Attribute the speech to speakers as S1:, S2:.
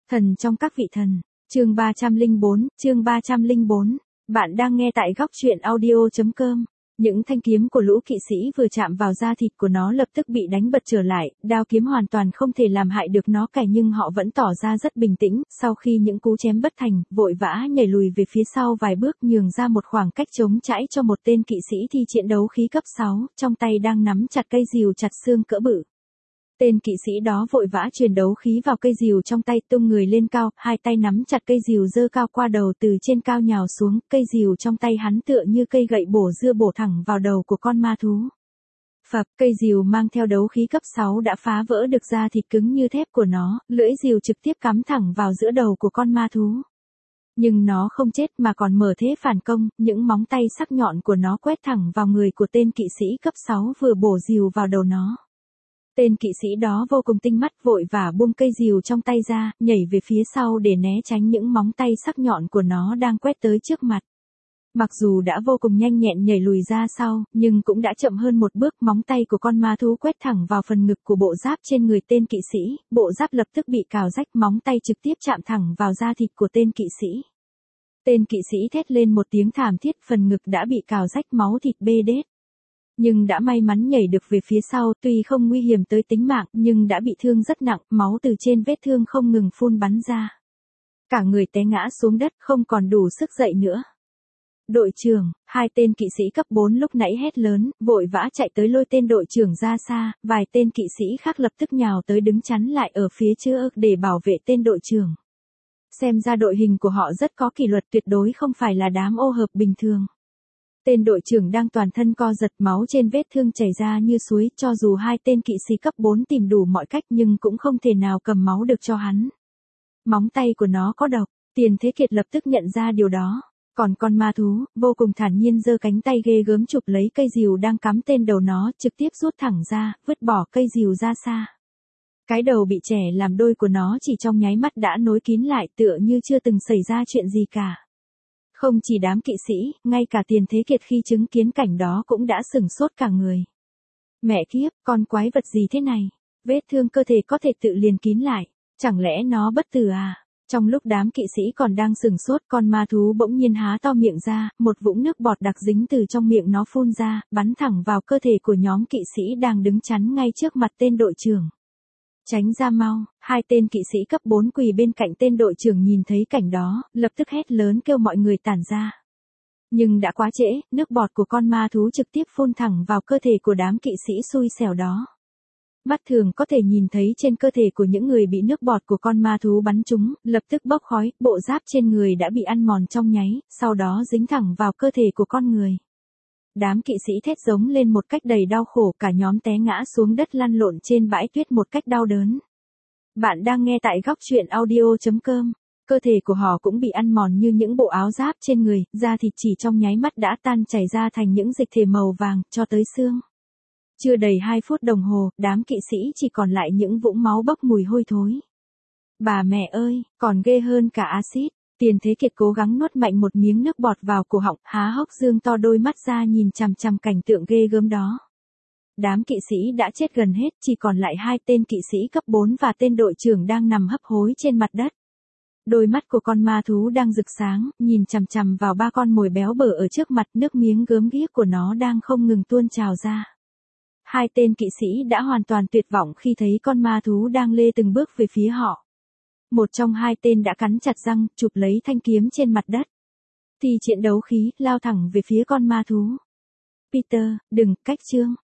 S1: Thần trong các vị thần, chương 304, bạn đang nghe tại góc truyện audio.com. Những thanh kiếm của lũ kỵ sĩ vừa chạm vào da thịt của nó lập tức bị đánh bật trở lại, đao kiếm hoàn toàn không thể làm hại được nó cả, nhưng họ vẫn tỏ ra rất bình tĩnh, sau khi những cú chém bất thành, vội vã nhảy lùi về phía sau vài bước, nhường ra một khoảng cách trống trải cho một tên kỵ sĩ thi chiến đấu khí cấp 6, trong tay đang nắm chặt cây rìu chặt xương cỡ bự. Tên kỵ sĩ đó vội vã truyền đấu khí vào cây rìu trong tay, tung người lên cao, hai tay nắm chặt cây rìu giơ cao qua đầu, từ trên cao nhào xuống, cây rìu trong tay hắn tựa như cây gậy bổ dưa bổ thẳng vào đầu của con ma thú. Phập, cây rìu mang theo đấu khí cấp 6 đã phá vỡ được da thịt cứng như thép của nó, lưỡi rìu trực tiếp cắm thẳng vào giữa đầu của con ma thú. Nhưng nó không chết mà còn mở thế phản công, những móng tay sắc nhọn của nó quét thẳng vào người của tên kỵ sĩ cấp 6 vừa bổ rìu vào đầu nó. Tên kỵ sĩ đó vô cùng tinh mắt, vội vã buông cây rìu trong tay ra, nhảy về phía sau để né tránh những móng tay sắc nhọn của nó đang quét tới trước mặt. Mặc dù đã vô cùng nhanh nhẹn nhảy lùi ra sau, nhưng cũng đã chậm hơn một bước, móng tay của con ma thú quét thẳng vào phần ngực của bộ giáp trên người tên kỵ sĩ, bộ giáp lập tức bị cào rách, móng tay trực tiếp chạm thẳng vào da thịt của tên kỵ sĩ. Tên kỵ sĩ thét lên một tiếng thảm thiết, phần ngực đã bị cào rách, máu thịt bê đết. Nhưng đã may mắn nhảy được về phía sau, tuy không nguy hiểm tới tính mạng, nhưng đã bị thương rất nặng, máu từ trên vết thương không ngừng phun bắn ra. Cả người té ngã xuống đất, không còn đủ sức dậy nữa. Đội trưởng, hai tên kỵ sĩ cấp 4 lúc nãy hét lớn, vội vã chạy tới lôi tên đội trưởng ra xa, vài tên kỵ sĩ khác lập tức nhào tới đứng chắn lại ở phía trước để bảo vệ tên đội trưởng. Xem ra đội hình của họ rất có kỷ luật, tuyệt đối không phải là đám ô hợp bình thường. Tên đội trưởng đang toàn thân co giật, máu trên vết thương chảy ra như suối, cho dù hai tên kỵ sĩ cấp 4 tìm đủ mọi cách nhưng cũng không thể nào cầm máu được cho hắn. Móng tay của nó có độc, Tiền Thế Kiệt lập tức nhận ra điều đó. Còn con ma thú, vô cùng thản nhiên giơ cánh tay ghê gớm chụp lấy cây rìu đang cắm tên đầu nó, trực tiếp rút thẳng ra, vứt bỏ cây rìu ra xa. Cái đầu bị chẻ làm đôi của nó chỉ trong nháy mắt đã nối kín lại, tựa như chưa từng xảy ra chuyện gì cả. Không chỉ đám kỵ sĩ, ngay cả Tiền Thế Kiệt khi chứng kiến cảnh đó cũng đã sửng sốt cả người. Mẹ kiếp, con quái vật gì thế này? Vết thương cơ thể có thể tự liền kín lại, chẳng lẽ nó bất tử à? Trong lúc đám kỵ sĩ còn đang sửng sốt, con ma thú bỗng nhiên há to miệng ra, một vũng nước bọt đặc dính từ trong miệng nó phun ra, bắn thẳng vào cơ thể của nhóm kỵ sĩ đang đứng chắn ngay trước mặt tên đội trưởng. Tránh ra mau, hai tên kỵ sĩ cấp 4 quỳ bên cạnh tên đội trưởng nhìn thấy cảnh đó, lập tức hét lớn kêu mọi người tản ra. Nhưng đã quá trễ, nước bọt của con ma thú trực tiếp phun thẳng vào cơ thể của đám kỵ sĩ xui xẻo đó. Mắt thường có thể nhìn thấy trên cơ thể của những người bị nước bọt của con ma thú bắn trúng, lập tức bốc khói, bộ giáp trên người đã bị ăn mòn trong nháy, sau đó dính thẳng vào cơ thể của con người. Đám kỵ sĩ thét giống lên một cách đầy đau khổ, cả nhóm té ngã xuống đất lăn lộn trên bãi tuyết một cách đau đớn. Bạn đang nghe tại góc truyện audio.com. Cơ thể của họ cũng bị ăn mòn như những bộ áo giáp trên người, da thịt chỉ trong nháy mắt đã tan chảy ra thành những dịch thể màu vàng, cho tới xương. Chưa đầy 2 phút đồng hồ, đám kỵ sĩ chỉ còn lại những vũng máu bốc mùi hôi thối. Bà mẹ ơi, còn ghê hơn cả axit. Tiền Thế Kiệt cố gắng nuốt mạnh một miếng nước bọt vào cổ họng, há hốc dương to đôi mắt ra nhìn chằm chằm cảnh tượng ghê gớm đó. Đám kỵ sĩ đã chết gần hết, chỉ còn lại hai tên kỵ sĩ cấp 4 và tên đội trưởng đang nằm hấp hối trên mặt đất. Đôi mắt của con ma thú đang rực sáng, nhìn chằm chằm vào ba con mồi béo bở ở trước mặt, nước miếng gớm ghiếc của nó đang không ngừng tuôn trào ra. Hai tên kỵ sĩ đã hoàn toàn tuyệt vọng khi thấy con ma thú đang lê từng bước về phía họ. Một trong hai tên đã cắn chặt răng, chụp lấy thanh kiếm trên mặt đất. Thì chiến đấu khí, lao thẳng về phía con ma thú. Peter, đừng, cách Trương,